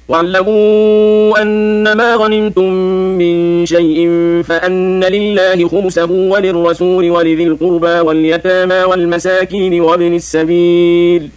واعلموا أنما غنمتم من شيء فأن لله خمسه وللرسول ولذي القربى واليتامى والمساكين وابن السبيل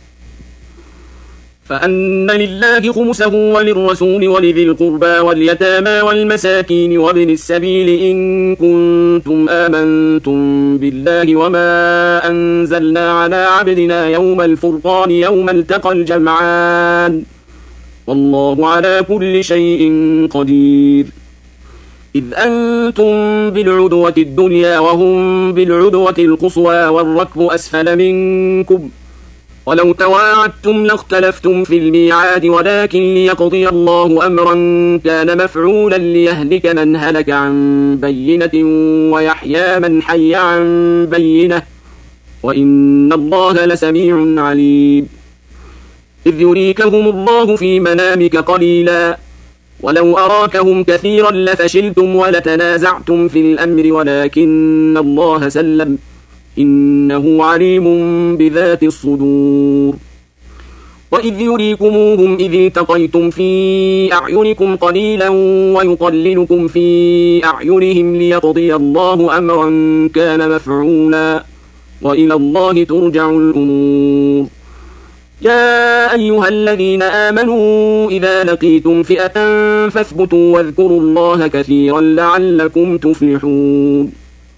فأن لله خمسه وللرسول ولذي القربى واليتامى والمساكين وابن السبيل إن كنتم آمنتم بالله وما أنزلنا على عبدنا يوم الفرقان يوم التقى الجمعان والله على كل شيء قدير. إذ أنتم بالعدوة الدنيا وهم بالعدوة القصوى والركب أسفل منكم ولو تواعدتم لاختلفتم في الميعاد ولكن ليقضي الله أمرا كان مفعولا ليهلك من هلك عن بينة ويحيى من حي عن بينة وإن الله لسميع عليم. إذ يريكهم الله في منامك قليلا ولو أراكهم كثيرا لفشلتم ولتنازعتم في الأمر ولكن الله سلم إنه عليم بذات الصدور. وإذ يريكموهم إذ التقيتم في أعينكم قليلا ويقللكم في أعينهم ليقضي الله أمرا كان مفعولا وإلى الله ترجع الأمور. يا أيها الذين آمنوا إذا لقيتم فئة فاثبتوا واذكروا الله كثيرا لعلكم تفلحون.